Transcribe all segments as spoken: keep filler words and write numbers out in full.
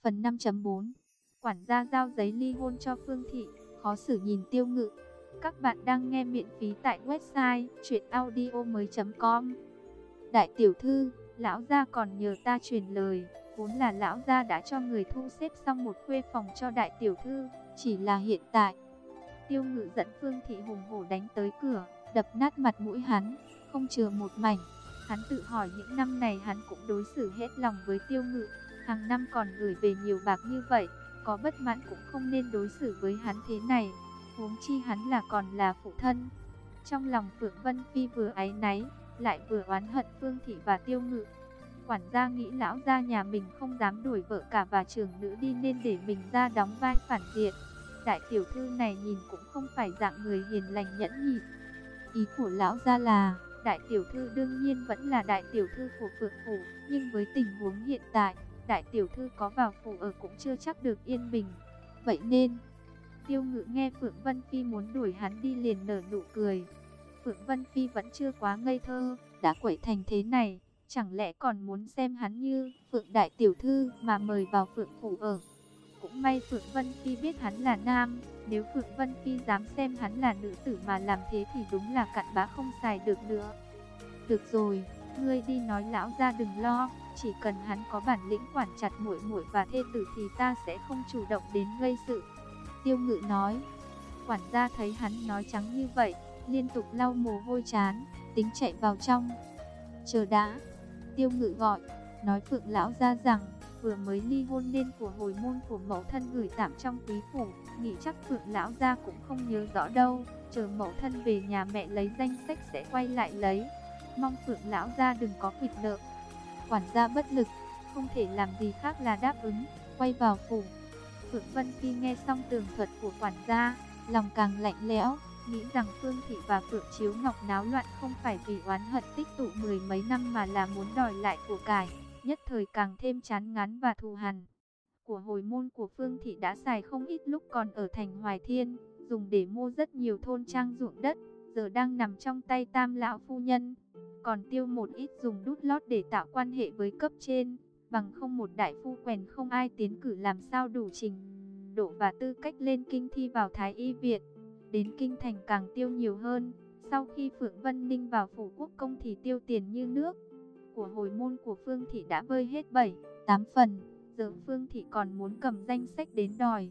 Phần năm chấm bốn. Quản gia giao giấy ly hôn cho Phương Thị, khó xử nhìn Tiêu Ngự. Các bạn đang nghe miễn phí tại website truyện audio mới chấm com. Đại tiểu thư, lão gia còn nhờ ta truyền lời, vốn là lão gia đã cho người thu xếp xong một khuê phòng cho đại tiểu thư, chỉ là hiện tại. Tiêu Ngự dẫn Phương Thị hùng hổ đánh tới cửa, đập nát mặt mũi hắn, không chừa một mảnh. Hắn tự hỏi những năm này hắn cũng đối xử hết lòng với Tiêu Ngự, hàng năm còn gửi về nhiều bạc như vậy, có bất mãn cũng không nên đối xử với hắn thế này, huống chi hắn là còn là phụ thân. Trong lòng Phượng Vân Phi vừa áy náy, lại vừa oán hận Phương Thị và Tiêu Ngự. Quản gia nghĩ lão gia nhà mình không dám đuổi vợ cả và trưởng nữ đi nên để mình ra đóng vai phản diện. Đại tiểu thư này nhìn cũng không phải dạng người hiền lành nhẫn nhịn. Ý của lão gia là đại tiểu thư đương nhiên vẫn là đại tiểu thư của Phượng phủ, nhưng với tình huống hiện tại, đại tiểu thư có vào phủ ở cũng chưa chắc được yên bình. Vậy nên, Tiêu Ngự nghe Phượng Vân Phi muốn đuổi hắn đi liền nở nụ cười. Phượng Vân Phi vẫn chưa quá ngây thơ, đã quậy thành thế này, chẳng lẽ còn muốn xem hắn như Phượng đại tiểu thư mà mời vào Phượng phủ ở. Cũng may Phượng Vân Phi biết hắn là nam, nếu Phượng Vân Phi dám xem hắn là nữ tử mà làm thế thì đúng là cặn bã không xài được nữa. Được rồi, ngươi đi nói lão gia đừng lo, chỉ cần hắn có bản lĩnh quản chặt muội muội và thê tử thì ta sẽ không chủ động đến gây sự. Tiêu Ngự nói. Quản gia thấy hắn nói trắng như vậy, liên tục lau mồ hôi trán, tính chạy vào trong. Chờ đã, Tiêu Ngự gọi, nói Phượng lão gia rằng vừa mới ly hôn nên của hồi môn của mẫu thân gửi tạm trong quý phủ, nghĩ chắc Phượng lão gia cũng không nhớ rõ đâu, chờ mẫu thân về nhà mẹ lấy danh sách sẽ quay lại lấy. Mong Phượng lão gia đừng có quỵt nợ. Quản gia bất lực, không thể làm gì khác là đáp ứng, quay vào phủ. Phượng Vân Phi nghe xong tường thuật của quản gia, lòng càng lạnh lẽo, nghĩ rằng Phương Thị và Phượng Chiếu Ngọc náo loạn không phải vì oán hận tích tụ mười mấy năm mà là muốn đòi lại của cải, nhất thời càng thêm chán ngán và thù hằn. Của hồi môn của Phương Thị đã xài không ít lúc còn ở thành Hoài Thiên, dùng để mua rất nhiều thôn trang ruộng đất, giờ đang nằm trong tay Tam lão phu nhân. Còn tiêu một ít dùng đút lót để tạo quan hệ với cấp trên, bằng không một đại phu quèn không ai tiến cử làm sao đủ trình độ và tư cách lên kinh thi vào Thái Y Viện. Đến kinh thành càng tiêu nhiều hơn, sau khi Phượng Vân Ninh vào phủ quốc công thì tiêu tiền như nước. Của hồi môn của Phương Thị đã vơi hết bảy, tám phần, giờ Phương Thị còn muốn cầm danh sách đến đòi.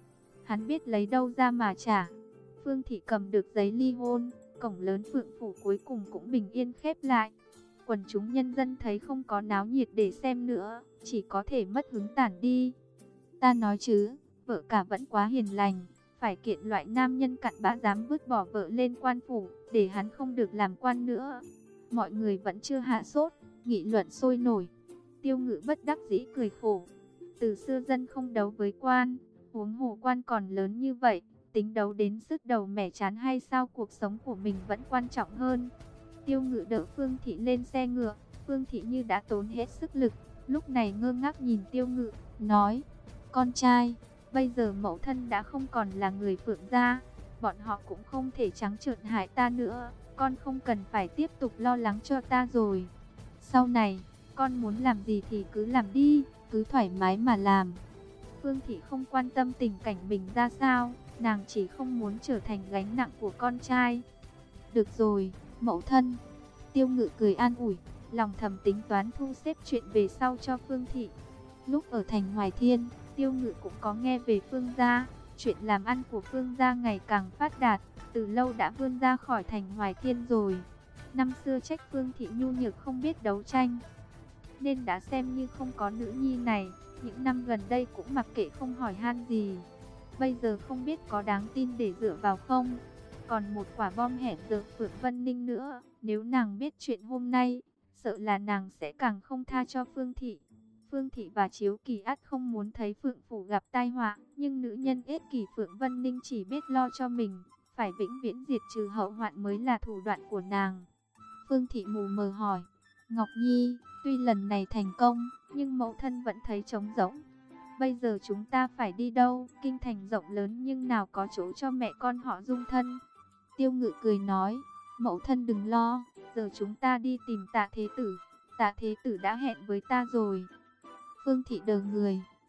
Hắn biết lấy đâu ra mà trả. Phương Thị cầm được giấy ly hôn, cổng lớn Phượng phủ cuối cùng cũng bình yên khép lại. Quần chúng nhân dân thấy không có náo nhiệt để xem nữa, chỉ có thể mất hứng tản đi. Ta nói chứ, vợ cả vẫn quá hiền lành, phải kiện loại nam nhân cặn bã dám vứt bỏ vợ lên quan phủ, để hắn không được làm quan nữa. Mọi người vẫn chưa hạ sốt, nghị luận sôi nổi. Tiêu Ngự bất đắc dĩ cười khổ. Từ xưa dân không đấu với quan, huống hồ quan còn lớn như vậy, tính đấu đến sứt đầu mẻ chán hay sao, cuộc sống của mình vẫn quan trọng hơn. Tiêu Ngự đỡ Phương Thị lên xe ngựa, Phương Thị như đã tốn hết sức lực, lúc này ngơ ngác nhìn Tiêu Ngự, nói: con trai, bây giờ mẫu thân đã không còn là người Phượng gia, bọn họ cũng không thể trắng trợn hại ta nữa, con không cần phải tiếp tục lo lắng cho ta rồi. Sau này, con muốn làm gì thì cứ làm đi, cứ thoải mái mà làm. Phương Thị không quan tâm tình cảnh mình ra sao, nàng chỉ không muốn trở thành gánh nặng của con trai. Được rồi, mẫu thân. Tiêu Ngự cười an ủi, lòng thầm tính toán thu xếp chuyện về sau cho Phương Thị. Lúc ở thành Hoài Thiên, Tiêu Ngự cũng có nghe về Phương gia, chuyện làm ăn của Phương gia ngày càng phát đạt, từ lâu đã vươn ra khỏi thành Hoài Thiên rồi. Năm xưa trách Phương Thị nhu nhược không biết đấu tranh, nên đã xem như không có nữ nhi này, những năm gần đây cũng mặc kệ không hỏi han gì. Bây giờ không biết có đáng tin để dựa vào không? Còn một quả bom hẹn giờ Phượng Vân Ninh nữa, nếu nàng biết chuyện hôm nay, sợ là nàng sẽ càng không tha cho Phương Thị. Phương Thị và Chiếu Kỳ ắt không muốn thấy Phượng phủ gặp tai họa, nhưng nữ nhân ích kỷ Phượng Vân Ninh chỉ biết lo cho mình, phải vĩnh viễn diệt trừ hậu hoạn mới là thủ đoạn của nàng. Phương Thị mù mờ hỏi: Ngọc Nhi, tuy lần này thành công, nhưng mẫu thân vẫn thấy trống rỗng. Bây giờ chúng ta phải đi đâu? Kinh thành rộng lớn nhưng nào có chỗ cho mẹ con họ dung thân. Tiêu Ngự cười nói: mẫu thân đừng lo, giờ chúng ta đi tìm Tạ Thế Tử. Tạ Thế Tử đã hẹn với ta rồi. Phương Thị đờ người,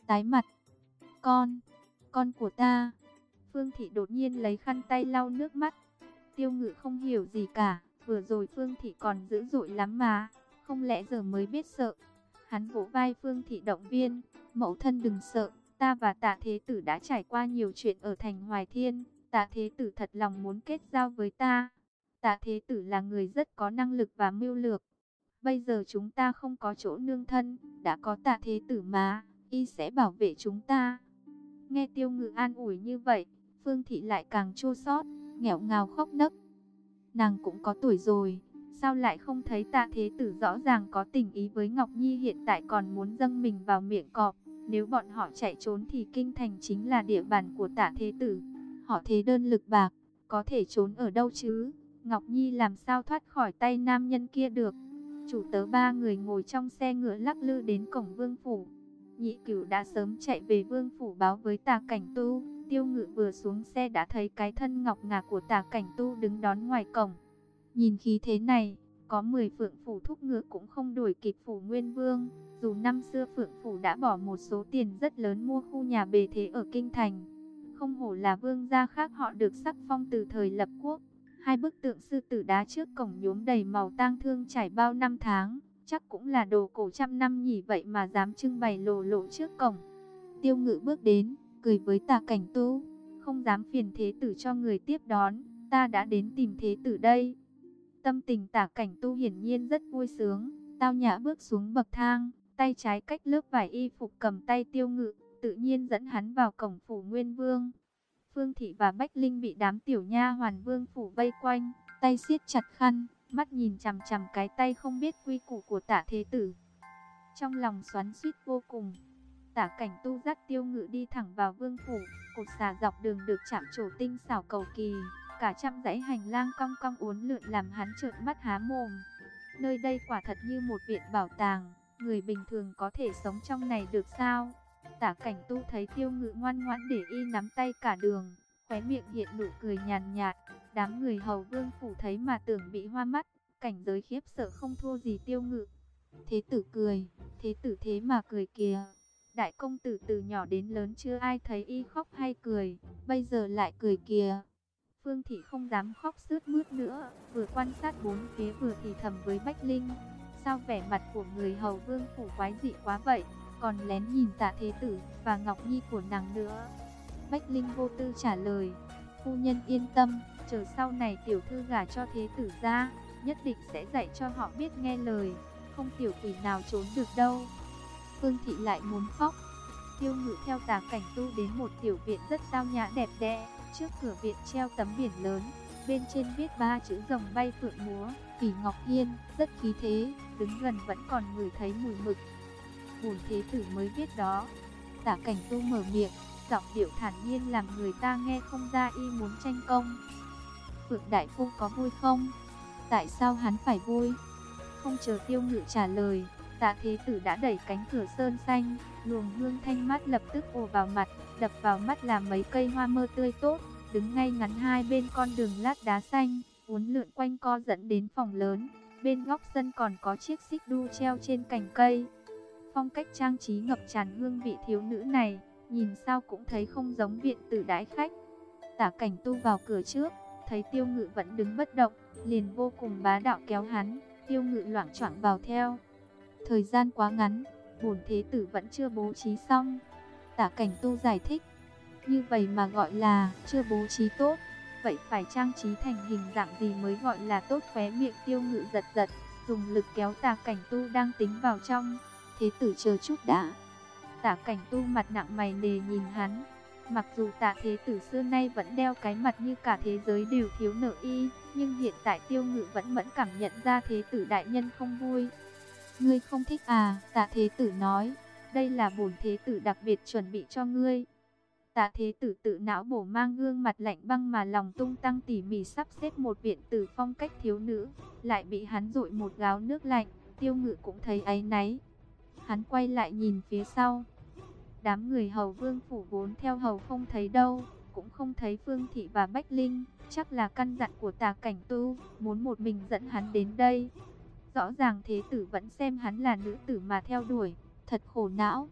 tái mặt. Con, con của ta. Phương Thị đột nhiên lấy khăn tay lau nước mắt. Tiêu Ngự không hiểu gì cả, vừa rồi Phương Thị còn dữ dội lắm mà, không lẽ giờ mới biết sợ. Hắn vỗ vai Phương Thị động viên, mẫu thân đừng sợ, ta và Tạ Thế Tử đã trải qua nhiều chuyện ở thành Hoài Thiên, Tạ Thế Tử thật lòng muốn kết giao với ta. Tạ Thế Tử là người rất có năng lực và mưu lược. Bây giờ chúng ta không có chỗ nương thân, đã có Tạ Thế Tử mà, y sẽ bảo vệ chúng ta. Nghe Tiêu Ngự an ủi như vậy, Phương Thị lại càng chua xót, nghẹo ngào khóc nấc. Nàng cũng có tuổi rồi, sao lại không thấy Tạ Thế Tử rõ ràng có tình ý với Ngọc Nhi, hiện tại còn muốn dâng mình vào miệng cọp. Nếu bọn họ chạy trốn thì kinh thành chính là địa bàn của Tạ Thế Tử. Họ thế đơn lực bạc, có thể trốn ở đâu chứ? Ngọc Nhi làm sao thoát khỏi tay nam nhân kia được? Chủ tớ ba người ngồi trong xe ngựa lắc lư đến cổng vương phủ. Nhị Cửu đã sớm chạy về vương phủ báo với Tả Cảnh Tu. Tiêu Ngự vừa xuống xe đã thấy cái thân ngọc ngà của Tả Cảnh Tu đứng đón ngoài cổng. Nhìn khí thế này, có mười Phượng phủ thúc ngựa cũng không đuổi kịp phủ Nguyên Vương. Dù năm xưa Phượng phủ đã bỏ một số tiền rất lớn mua khu nhà bề thế ở kinh thành, không hổ là vương gia khác họ được sắc phong từ thời lập quốc. Hai bức tượng sư tử đá trước cổng nhuốm đầy màu tang thương trải bao năm tháng, chắc cũng là đồ cổ trăm năm nhỉ, vậy mà dám trưng bày lồ lộ trước cổng. Tiêu Ngự bước đến, cười với Tả Cảnh Tu, không dám phiền Thế Tử cho người tiếp đón, ta đã đến tìm Thế Tử đây. Tâm tình Tả Cảnh Tu hiển nhiên rất vui sướng, tao nhã bước xuống bậc thang, tay trái cách lớp vải y phục cầm tay Tiêu Ngự, tự nhiên dẫn hắn vào cổng phủ Nguyên Vương. Phương Thị và Bách Linh bị đám tiểu nha hoàn vương phủ vây quanh, tay siết chặt khăn, mắt nhìn chằm chằm cái tay không biết quy củ của Tả Thế Tử. Trong lòng xoắn xuýt vô cùng. Tả Cảnh Tu dắt Tiêu Ngự đi thẳng vào vương phủ, cột xà dọc đường được chạm trổ tinh xảo cầu kỳ, cả trăm dãy hành lang cong cong uốn lượn làm hắn trợn mắt há mồm. Nơi đây quả thật như một viện bảo tàng, người bình thường có thể sống trong này được sao? Tả Cảnh Tu thấy Tiêu Ngự ngoan ngoãn để y nắm tay cả đường, khóe miệng hiện nụ cười nhàn nhạt. Đám người hầu vương phủ thấy mà tưởng bị hoa mắt, cảnh giới khiếp sợ không thua gì Tiêu Ngự. Thế Tử cười, Thế Tử thế mà cười kìa. Đại công tử từ nhỏ đến lớn chưa ai thấy y khóc hay cười, bây giờ lại cười kìa. Phương Thị không dám khóc sướt mướt nữa, vừa quan sát bốn phía vừa thì thầm với Bách Linh. Sao vẻ mặt của người hầu vương phủ quái dị quá vậy, còn lén nhìn Tạ Thế Tử và Ngọc Nhi của nàng nữa. Bách Linh vô tư trả lời, phu nhân yên tâm, chờ sau này tiểu thư gả cho Thế Tử ra, nhất định sẽ dạy cho họ biết nghe lời, không tiểu quỷ nào trốn được đâu. Phương Thị lại muốn khóc. Tiêu Ngự theo Tả Cảnh Tu đến một tiểu viện rất tao nhã đẹp đẽ. Trước cửa viện treo tấm biển lớn, bên trên viết ba chữ rồng bay phượng múa, Phỉ Ngọc Hiên, rất khí thế, đứng gần vẫn còn ngửi thấy mùi mực. Bổn Thế Tử mới viết đó. Tả Cảnh Tu mở miệng, giọng điệu thản nhiên làm người ta nghe không ra y muốn tranh công. Phượng đại phu có vui không? Tại sao hắn phải vui? Không chờ Tiêu Ngự trả lời, Tạ Thế Tử đã đẩy cánh cửa sơn xanh, luồng hương thanh mát lập tức ùa vào mặt, đập vào mắt là mấy cây hoa mơ tươi tốt, đứng ngay ngắn hai bên con đường lát đá xanh, uốn lượn quanh co dẫn đến phòng lớn. Bên góc sân còn có chiếc xích đu treo trên cành cây. Phong cách trang trí ngập tràn hương vị thiếu nữ này, nhìn sao cũng thấy không giống viện tử đãi khách. Tả Cảnh Tu vào cửa trước, thấy Tiêu Ngự vẫn đứng bất động, liền vô cùng bá đạo kéo hắn. Tiêu Ngự loạng choạng vào theo. Thời gian quá ngắn, bổn Thế Tử vẫn chưa bố trí xong. Tả Cảnh Tu giải thích, như vậy mà gọi là chưa bố trí tốt, vậy phải trang trí thành hình dạng gì mới gọi là tốt? Khóe miệng Tiêu Ngự giật giật, dùng lực kéo Tả Cảnh Tu đang tính vào trong. Thế Tử chờ chút đã. Tả Cảnh Tu mặt nặng mày nề nhìn hắn. Mặc dù Tạ Thế Tử xưa nay vẫn đeo cái mặt như cả thế giới đều thiếu nợ y, nhưng hiện tại Tiêu Ngự vẫn mẫn cảm nhận ra Thế Tử đại nhân không vui. Ngươi không thích à? Tạ Thế Tử nói, đây là bổn Thế Tử đặc biệt chuẩn bị cho ngươi. Tạ Thế Tử tự não bổ mang gương mặt lạnh băng mà lòng tung tăng tỉ mỉ sắp xếp một viện tử phong cách thiếu nữ, lại bị hắn dội một gáo nước lạnh. Tiêu Ngự cũng thấy áy náy. Hắn quay lại nhìn phía sau. Đám người hầu vương phủ vốn theo hầu không thấy đâu, cũng không thấy Phương Thị và Bách Linh, chắc là căn dặn của Tả Cảnh Tu, muốn một mình dẫn hắn đến đây. Rõ ràng Thế Tử vẫn xem hắn là nữ tử mà theo đuổi, thật khổ não.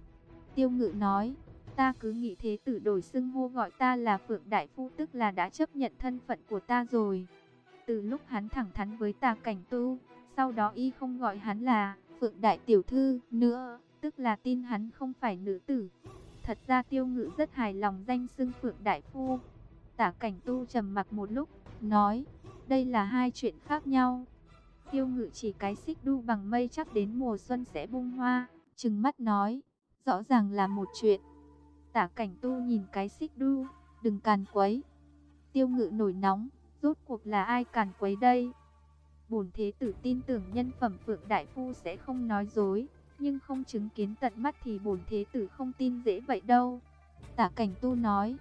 Tiêu Ngự nói, ta cứ nghĩ thế tử đổi xưng hô gọi ta là Phượng Đại Phu tức là đã chấp nhận thân phận của ta rồi. Từ lúc hắn thẳng thắn với Tả Cảnh Tu, sau đó y không gọi hắn là Phượng Đại Tiểu Thư nữa, tức là tin hắn không phải nữ tử. Thật ra Tiêu Ngự rất hài lòng danh xưng Phượng Đại Phu. Tả Cảnh Tu trầm mặc một lúc, nói, đây là hai chuyện khác nhau. Tiêu Ngự chỉ cái xích đu bằng mây chắc đến mùa xuân sẽ bung hoa, trừng mắt nói, rõ ràng là một chuyện. Tả Cảnh Tu nhìn cái xích đu, đừng càn quấy. Tiêu Ngự nổi nóng, rốt cuộc là ai càn quấy đây? Bổn thế tử tin tưởng nhân phẩm Phượng Đại Phu sẽ không nói dối, nhưng không chứng kiến tận mắt thì bổn thế tử không tin dễ vậy đâu. Tả Cảnh Tu nói,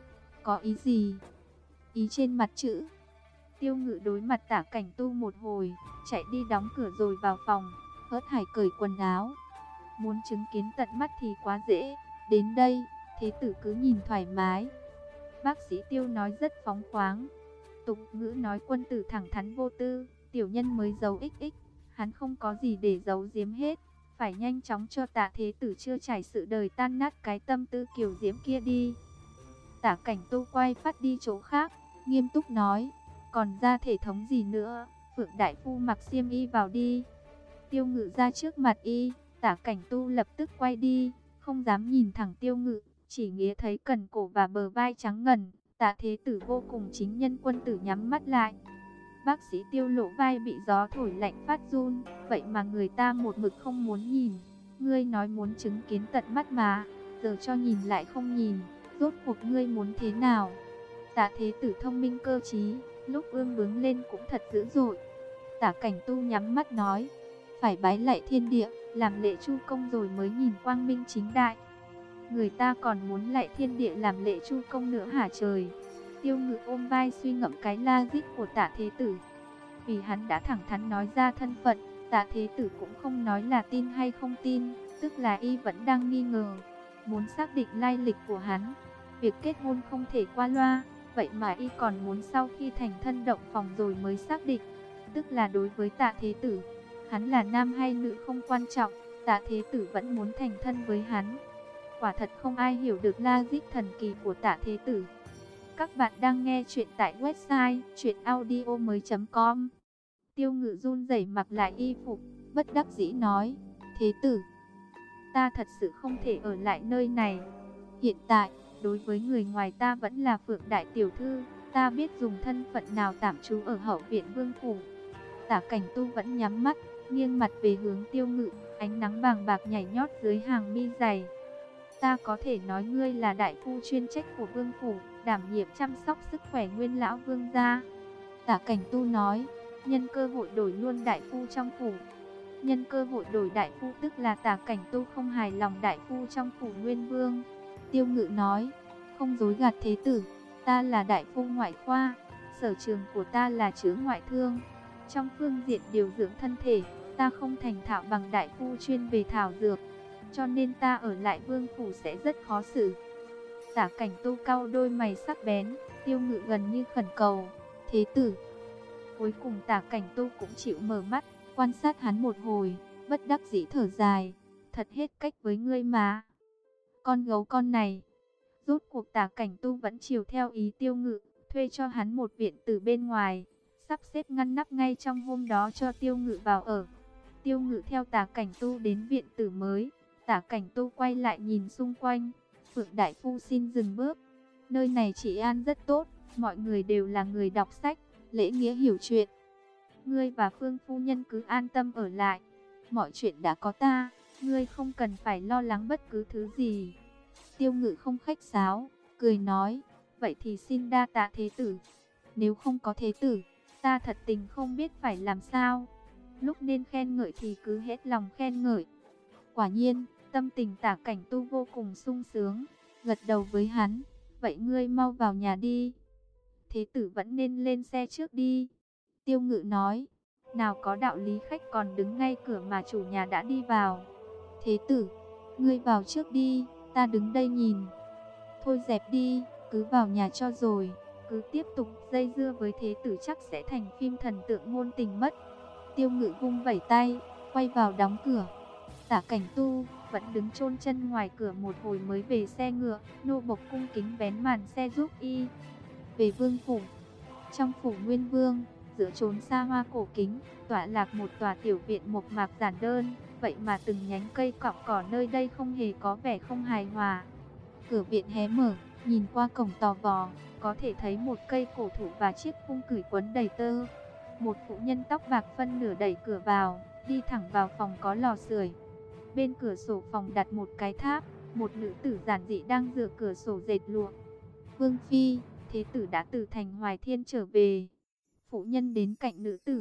có ý gì? Ý trên mặt chữ. Tiêu Ngự đối mặt Tả Cảnh Tu một hồi, chạy đi đóng cửa rồi vào phòng, hớt hải cởi quần áo. Muốn chứng kiến tận mắt thì quá dễ, đến đây, thế tử cứ nhìn thoải mái. Bác sĩ Tiêu nói rất phóng khoáng. Tục ngữ nói quân tử thẳng thắn vô tư, tiểu nhân mới giấu ích ích, hắn không có gì để giấu giếm hết, phải nhanh chóng cho Tả thế tử chưa trải sự đời tan nát cái tâm tư kiều diễm kia đi. Tả Cảnh Tu quay phát đi chỗ khác, nghiêm túc nói, còn ra thể thống gì nữa, Phượng Đại Phu mặc xiêm y vào đi. Tiêu Ngự ra trước mặt y, Tả Cảnh Tu lập tức quay đi, không dám nhìn thẳng Tiêu Ngự, chỉ nghĩa thấy cần cổ và bờ vai trắng ngần. Tả thế tử vô cùng chính nhân quân tử nhắm mắt lại. Bác sĩ Tiêu lỗ vai bị gió thổi lạnh phát run, vậy mà người ta một mực không muốn nhìn. Ngươi nói muốn chứng kiến tận mắt mà, giờ cho nhìn lại không nhìn, rốt cuộc ngươi muốn thế nào? Tả thế tử thông minh cơ trí, lúc ương bướng lên cũng thật dữ dội. Tả Cảnh Tu nhắm mắt nói, phải bái lạy thiên địa, làm lễ chu công rồi mới nhìn quang minh chính đại. Người ta còn muốn lạy thiên địa làm lễ chu công nữa hả trời? Tiêu Ngự ôm vai suy ngẫm cái la dích của Tả thế tử. Vì hắn đã thẳng thắn nói ra thân phận, Tả thế tử cũng không nói là tin hay không tin, tức là y vẫn đang nghi ngờ, muốn xác định lai lịch của hắn. Việc kết hôn không thể qua loa, vậy mà y còn muốn sau khi thành thân động phòng rồi mới xác định. Tức là đối với Tả thế tử, hắn là nam hay nữ không quan trọng, Tả thế tử vẫn muốn thành thân với hắn. Quả thật không ai hiểu được logic thần kỳ của Tả thế tử. Các bạn đang nghe chuyện tại website truyện audio mới chấm com. Tiêu Ngự run rẩy mặc lại y phục, bất đắc dĩ nói, thế tử, ta thật sự không thể ở lại nơi này. Hiện tại, đối với người ngoài ta vẫn là Phượng Đại Tiểu Thư, ta biết dùng thân phận nào tạm trú ở hậu viện vương phủ. Tả Cảnh Tu vẫn nhắm mắt, nghiêng mặt về hướng Tiêu Ngự, ánh nắng vàng bạc nhảy nhót dưới hàng mi dày. Ta có thể nói ngươi là đại phu chuyên trách của vương phủ, đảm nhiệm chăm sóc sức khỏe nguyên lão vương gia. Tả Cảnh Tu nói, nhân cơ hội đổi luôn đại phu trong phủ. Nhân cơ hội đổi đại phu tức là Tả Cảnh Tu không hài lòng đại phu trong phủ Nguyên Vương. Tiêu Ngự nói, không dối gạt thế tử, ta là đại phu ngoại khoa, sở trường của ta là chữa ngoại thương. Trong phương diện điều dưỡng thân thể, ta không thành thạo bằng đại phu chuyên về thảo dược, cho nên ta ở lại vương phủ sẽ rất khó xử. Tả Cảnh Tu cau đôi mày sắc bén, Tiêu Ngự gần như khẩn cầu, thế tử. Cuối cùng Tả Cảnh Tu cũng chịu mở mắt, quan sát hắn một hồi, bất đắc dĩ thở dài, thật hết cách với ngươi mà. Con gấu con này. Rốt cuộc Tả Cảnh Tu vẫn chiều theo ý Tiêu Ngự, thuê cho hắn một viện từ bên ngoài, sắp xếp ngăn nắp ngay trong hôm đó cho Tiêu Ngự vào ở. Tiêu Ngự theo Tả Cảnh Tu đến viện tử mới. Tả Cảnh Tu quay lại nhìn xung quanh. Phượng Đại Phu xin dừng bước. Nơi này trị an rất tốt, mọi người đều là người đọc sách, lễ nghĩa hiểu chuyện. Ngươi và Phương phu nhân cứ an tâm ở lại. Mọi chuyện đã có ta, ngươi không cần phải lo lắng bất cứ thứ gì. Tiêu Ngự không khách sáo, cười nói, vậy thì xin đa tạ thế tử. Nếu không có thế tử, ta thật tình không biết phải làm sao. Lúc nên khen ngợi thì cứ hết lòng khen ngợi. Quả nhiên, tâm tình Tả Cảnh Tu vô cùng sung sướng, gật đầu với hắn, vậy ngươi mau vào nhà đi. Thế tử vẫn nên lên xe trước đi. Tiêu Ngự nói, nào có đạo lý khách còn đứng ngay cửa mà chủ nhà đã đi vào. Thế tử, ngươi vào trước đi, ta đứng đây nhìn. Thôi dẹp đi, cứ vào nhà cho rồi, cứ tiếp tục dây dưa với thế tử chắc sẽ thành phim thần tượng ngôn tình mất. Tiêu Ngự vung vẩy tay, quay vào đóng cửa. Tả Cảnh Tu vẫn đứng chôn chân ngoài cửa một hồi mới về xe ngựa, nô bộc cung kính vén màn xe giúp y về vương phủ. Trong phủ Nguyên Vương, giữa chốn xa hoa cổ kính, tọa lạc một tòa tiểu viện mộc mạc giản đơn, vậy mà từng nhánh cây cọng cỏ nơi đây không hề có vẻ không hài hòa. Cửa viện hé mở, nhìn qua cổng tò vò, có thể thấy một cây cổ thụ và chiếc khung cửi quấn đầy tơ. Một phụ nhân tóc bạc phân nửa đẩy cửa vào, đi thẳng vào phòng có lò sưởi. Bên cửa sổ phòng đặt một cái tháp, một nữ tử giản dị đang dựa cửa sổ dệt lụa. Vương phi, thế tử đã từ thành Hoài Thiên trở về. Phụ nhân đến cạnh nữ tử,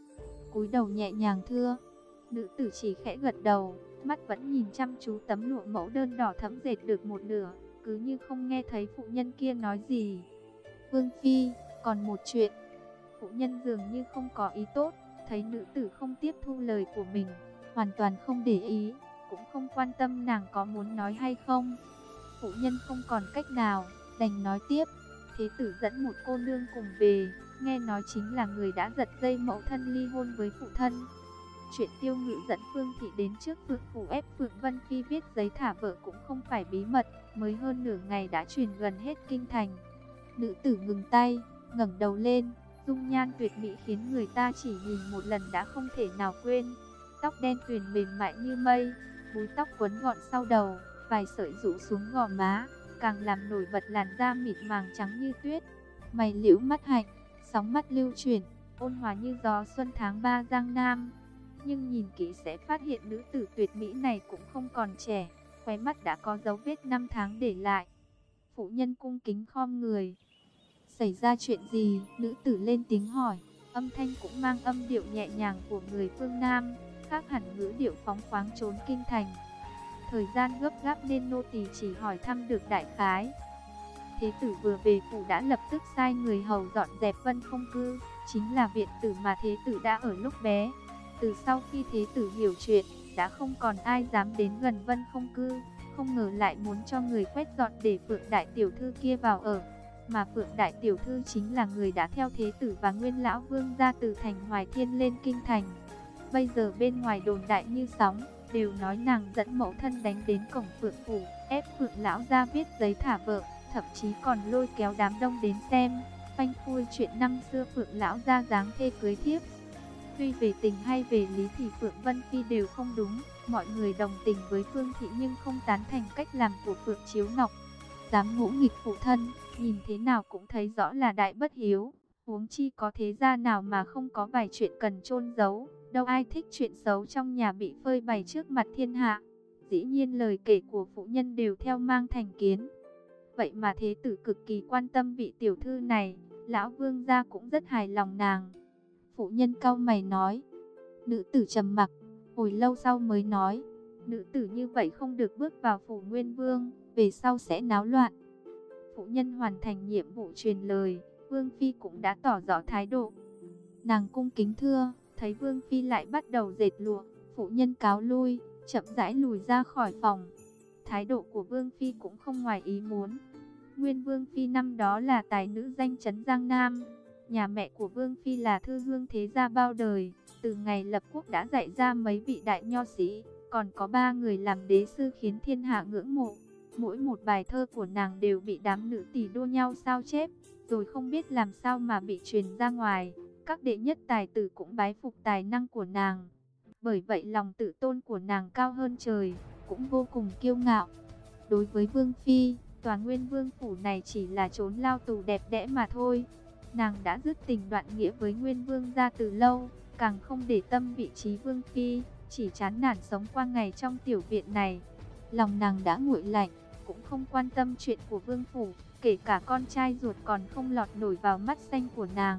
cúi đầu nhẹ nhàng thưa. Nữ tử chỉ khẽ gật đầu, mắt vẫn nhìn chăm chú tấm lụa mẫu đơn đỏ thẫm dệt được một nửa, cứ như không nghe thấy phụ nhân kia nói gì. Vương phi, còn một chuyện. Phụ nhân dường như không có ý tốt, thấy nữ tử không tiếp thu lời của mình, hoàn toàn không để ý, cũng không quan tâm nàng có muốn nói hay không. Phụ nhân không còn cách nào, đành nói tiếp. Thế tử dẫn một cô nương cùng về, nghe nói chính là người đã giật dây mẫu thân ly hôn với phụ thân. Chuyện Tiêu Ngự dẫn Phương Thị đến trước Phượng phủ ép Phượng Vân Phi viết giấy thả vợ cũng không phải bí mật, mới hơn nửa ngày đã truyền gần hết kinh thành. Nữ tử ngừng tay, ngẩng đầu lên, dung nhan tuyệt mỹ khiến người ta chỉ nhìn một lần đã không thể nào quên. Tóc đen tuyền mềm mại như mây, búi tóc quấn gọn sau đầu, vài sợi rũ xuống gò má, càng làm nổi bật làn da mịn màng trắng như tuyết. Mày liễu mắt hạnh, sóng mắt lưu chuyển, ôn hòa như gió xuân tháng ba Giang Nam. Nhưng nhìn kỹ sẽ phát hiện nữ tử tuyệt mỹ này cũng không còn trẻ, khóe mắt đã có dấu vết năm tháng để lại. Phụ nhân cung kính khom người. Xảy ra chuyện gì? Nữ tử lên tiếng hỏi, âm thanh cũng mang âm điệu nhẹ nhàng của người phương Nam, khác hẳn ngữ điệu phóng khoáng trốn kinh thành. Thời gian gấp gáp nên nô tỳ chỉ hỏi thăm được đại khái. Thế tử vừa về phủ đã lập tức sai người hầu dọn dẹp Vân Không Cư, chính là viện tử mà thế tử đã ở lúc bé. Từ sau khi thế tử hiểu chuyện, đã không còn ai dám đến gần Vân Không Cư, không ngờ lại muốn cho người quét dọn để Phượng đại tiểu thư kia vào ở. Mà Phượng đại tiểu thư chính là người đã theo thế tử và Nguyên lão vương ra từ thành Hoài Thiên lên kinh thành. Bây giờ bên ngoài đồn đại như sóng, đều nói nàng dẫn mẫu thân đánh đến cổng Phượng phủ, ép Phượng lão ra viết giấy thả vợ, thậm chí còn lôi kéo đám đông đến xem, phanh phui chuyện năm xưa Phượng lão ra dáng thê cưới thiếp. Tuy về tình hay về lý thì Phượng Vân Phi đều không đúng, mọi người đồng tình với Phương Thị nhưng không tán thành cách làm của Phượng Chiếu Ngọc. Dám ngỗ nghịch phụ thân, nhìn thế nào cũng thấy rõ là đại bất hiếu, huống chi có thế gia nào mà không có vài chuyện cần chôn giấu, đâu ai thích chuyện xấu trong nhà bị phơi bày trước mặt thiên hạ. Dĩ nhiên lời kể của phụ nhân đều theo mang thành kiến. Vậy mà thế tử cực kỳ quan tâm vị tiểu thư này, lão vương gia cũng rất hài lòng nàng. Phụ nhân cau mày nói. Nữ tử trầm mặc, hồi lâu sau mới nói, nữ tử như vậy không được bước vào phủ Nguyên Vương, về sau sẽ náo loạn. Phụ nhân hoàn thành nhiệm vụ truyền lời, Vương Phi cũng đã tỏ rõ thái độ. Nàng cung kính thưa, thấy Vương Phi lại bắt đầu dệt lụa, phụ nhân cáo lui, chậm rãi lùi ra khỏi phòng. Thái độ của Vương Phi cũng không ngoài ý muốn. Nguyên Vương Phi năm đó là tài nữ danh chấn Giang Nam. Nhà mẹ của Vương Phi là thư hương thế gia bao đời, từ ngày lập quốc đã dạy ra mấy vị đại nho sĩ, còn có ba người làm đế sư khiến thiên hạ ngưỡng mộ. Mỗi một bài thơ của nàng đều bị đám nữ tỳ đua nhau sao chép, rồi không biết làm sao mà bị truyền ra ngoài. Các đệ nhất tài tử cũng bái phục tài năng của nàng. Bởi vậy lòng tự tôn của nàng cao hơn trời, cũng vô cùng kiêu ngạo. Đối với Vương Phi, tòa Nguyên Vương phủ này chỉ là chốn lao tù đẹp đẽ mà thôi. Nàng đã dứt tình đoạn nghĩa với Nguyên Vương gia từ lâu, càng không để tâm vị trí Vương Phi, chỉ chán nản sống qua ngày trong tiểu viện này. Lòng nàng đã nguội lạnh, cũng không quan tâm chuyện của Vương phủ, kể cả con trai ruột còn không lọt nổi vào mắt xanh của nàng.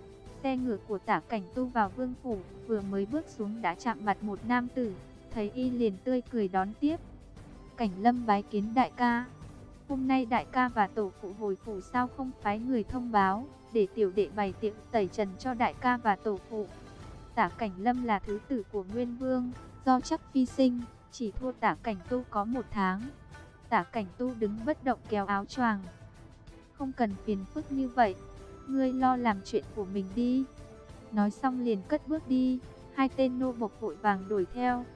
Xe ngựa của Tả Cảnh Tu vào Vương phủ, vừa mới bước xuống đã chạm mặt một nam tử, thấy y liền tươi cười đón tiếp. Cảnh Lâm bái kiến đại ca. Hôm nay đại ca và tổ phụ hồi phủ sao không phái người thông báo, để tiểu đệ bày tiệc tẩy trần cho đại ca và tổ phụ. Tả Cảnh Lâm là thứ tử của Nguyên Vương, do chắc phi sinh, chỉ thua Tả Cảnh Tu có một tháng. Tả Cảnh Tu đứng bất động kéo áo choàng. Không cần phiền phức như vậy, ngươi lo làm chuyện của mình đi. Nói xong liền cất bước đi, hai tên nô bộc vội vàng đuổi theo.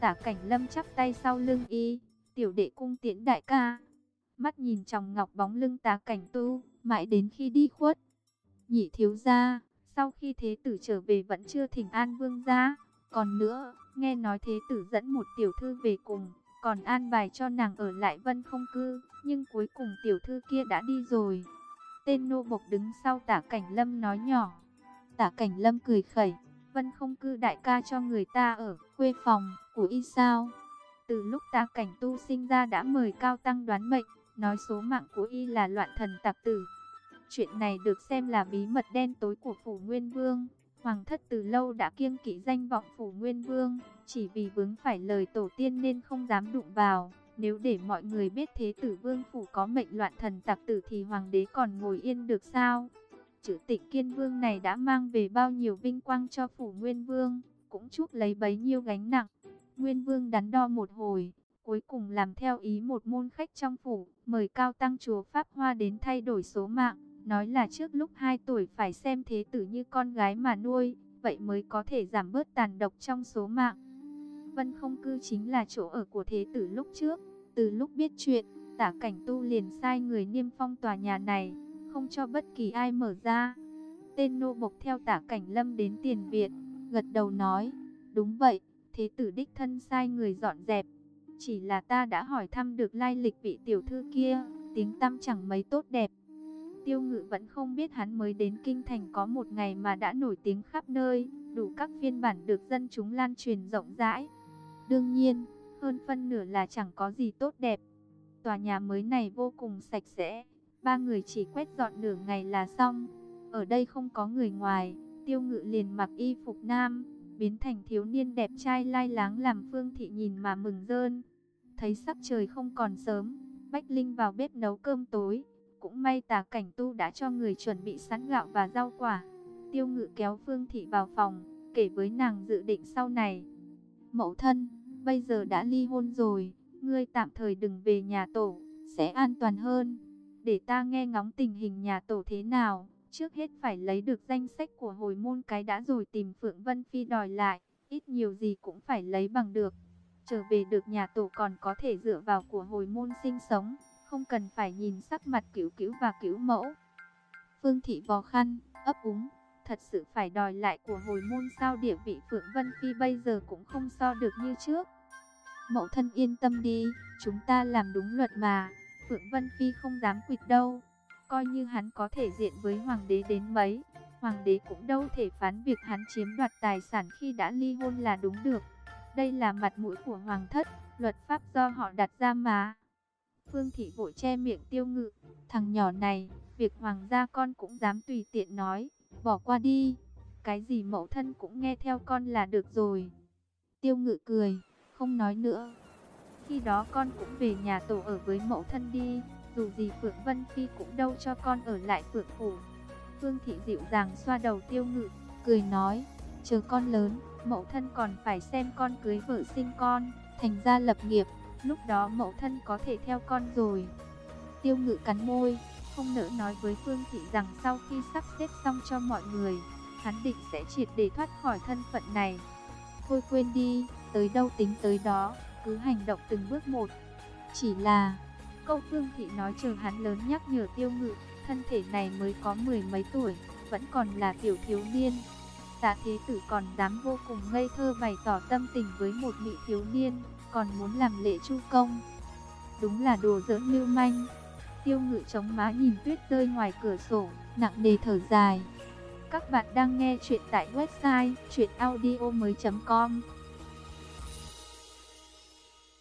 Tả Cảnh Lâm chắp tay sau lưng y, tiểu đệ cung tiễn đại ca. Mắt nhìn tròng ngọc bóng lưng Tả Cảnh Tu, mãi đến khi đi khuất. Nhị thiếu gia, sau khi thế tử trở về vẫn chưa thỉnh an vương gia. Còn nữa, nghe nói thế tử dẫn một tiểu thư về cùng, còn an bài cho nàng ở lại Vân Không Cư, nhưng cuối cùng tiểu thư kia đã đi rồi. Tên nô bộc đứng sau Tả Cảnh Lâm nói nhỏ. Tả Cảnh Lâm cười khẩy, Vân Không Cư đại ca cho người ta ở khuê phòng của y sao? Từ lúc Tả Cảnh Tu sinh ra đã mời cao tăng đoán mệnh, nói số mạng của y là loạn thần tặc tử. Chuyện này được xem là bí mật đen tối của Phủ Nguyên Vương. Hoàng thất từ lâu đã kiêng kỵ danh vọng Phủ Nguyên Vương, chỉ vì vướng phải lời tổ tiên nên không dám đụng vào. Nếu để mọi người biết thế tử Vương Phủ có mệnh loạn thần tặc tử thì hoàng đế còn ngồi yên được sao? Chữ Tịnh Kiên Vương này đã mang về bao nhiêu vinh quang cho Phủ Nguyên Vương, cũng chuốc lấy bấy nhiêu gánh nặng. Nguyên Vương đắn đo một hồi, cuối cùng làm theo ý một môn khách trong phủ, mời cao tăng chúa Pháp Hoa đến thay đổi số mạng. Nói là trước lúc hai tuổi phải xem thế tử như con gái mà nuôi, vậy mới có thể giảm bớt tàn độc trong số mạng. Vân Không Cư chính là chỗ ở của thế tử lúc trước. Từ lúc biết chuyện, Tả Cảnh Tu liền sai người niêm phong tòa nhà này, không cho bất kỳ ai mở ra. Tên nô bộc theo Tả Cảnh Lâm đến tiền viện, gật đầu nói, đúng vậy, thế tử đích thân sai người dọn dẹp. Chỉ là ta đã hỏi thăm được lai lịch vị tiểu thư kia, tiếng tăm chẳng mấy tốt đẹp. Tiêu Ngự vẫn không biết hắn mới đến kinh thành có một ngày mà đã nổi tiếng khắp nơi, đủ các phiên bản được dân chúng lan truyền rộng rãi. Đương nhiên, hơn phân nửa là chẳng có gì tốt đẹp. Tòa nhà mới này vô cùng sạch sẽ, ba người chỉ quét dọn nửa ngày là xong. Ở đây không có người ngoài, Tiêu Ngự liền mặc y phục nam, biến thành thiếu niên đẹp trai lai láng làm Phương Thị nhìn mà mừng rơn. Thấy sắc trời không còn sớm, Bách Linh vào bếp nấu cơm tối. Cũng may Tả Cảnh Tu đã cho người chuẩn bị sẵn gạo và rau quả. Tiêu Ngự kéo Phương Thị vào phòng, kể với nàng dự định sau này. Mẫu thân, bây giờ đã ly hôn rồi, ngươi tạm thời đừng về nhà tổ, sẽ an toàn hơn. Để ta nghe ngóng tình hình nhà tổ thế nào, trước hết phải lấy được danh sách của hồi môn cái đã rồi tìm Phượng Vân Phi đòi lại, ít nhiều gì cũng phải lấy bằng được. Trở về được nhà tổ còn có thể dựa vào của hồi môn sinh sống, không cần phải nhìn sắc mặt Cửu Cửu và Cửu Mẫu. Phương Thị vò khăn, ấp úng, thật sự phải đòi lại của hồi môn sao? Địa vị Phượng Vân Phi bây giờ cũng không so được như trước. Mẫu thân yên tâm đi, chúng ta làm đúng luật mà, Phượng Vân Phi không dám quỵt đâu. Coi như hắn có thể diện với hoàng đế đến mấy, hoàng đế cũng đâu thể phán việc hắn chiếm đoạt tài sản khi đã ly hôn là đúng được. Đây là mặt mũi của hoàng thất, luật pháp do họ đặt ra mà. Phương Thị vội che miệng Tiêu Ngự, thằng nhỏ này, việc hoàng gia con cũng dám tùy tiện nói, bỏ qua đi, cái gì mẫu thân cũng nghe theo con là được rồi. Tiêu Ngự cười, không nói nữa. Khi đó con cũng về nhà tổ ở với mẫu thân đi, dù gì Phượng Vân Phi cũng đâu cho con ở lại Phượng phủ. Phương Thị dịu dàng xoa đầu Tiêu Ngự, cười nói, chờ con lớn, mẫu thân còn phải xem con cưới vợ sinh con, thành gia lập nghiệp, lúc đó mẫu thân có thể theo con rồi. Tiêu Ngự cắn môi, không nỡ nói với Phương Thị rằng sau khi sắp xếp xong cho mọi người, hắn định sẽ triệt để thoát khỏi thân phận này. Thôi quên đi, tới đâu tính tới đó, cứ hành động từng bước một. Chỉ là, câu Phương Thị nói chờ hắn lớn nhắc nhở Tiêu Ngự, thân thể này mới có mười mấy tuổi, vẫn còn là tiểu thiếu niên. Tạ thế tử còn dám vô cùng ngây thơ bày tỏ tâm tình với một mỹ thiếu niên, còn muốn làm lễ chu công. Đúng là đồ giỡn lưu manh. Tiêu Ngự chống má nhìn tuyết rơi ngoài cửa sổ, nặng nề thở dài. Các bạn đang nghe chuyện tại website truyện audio mới chấm com.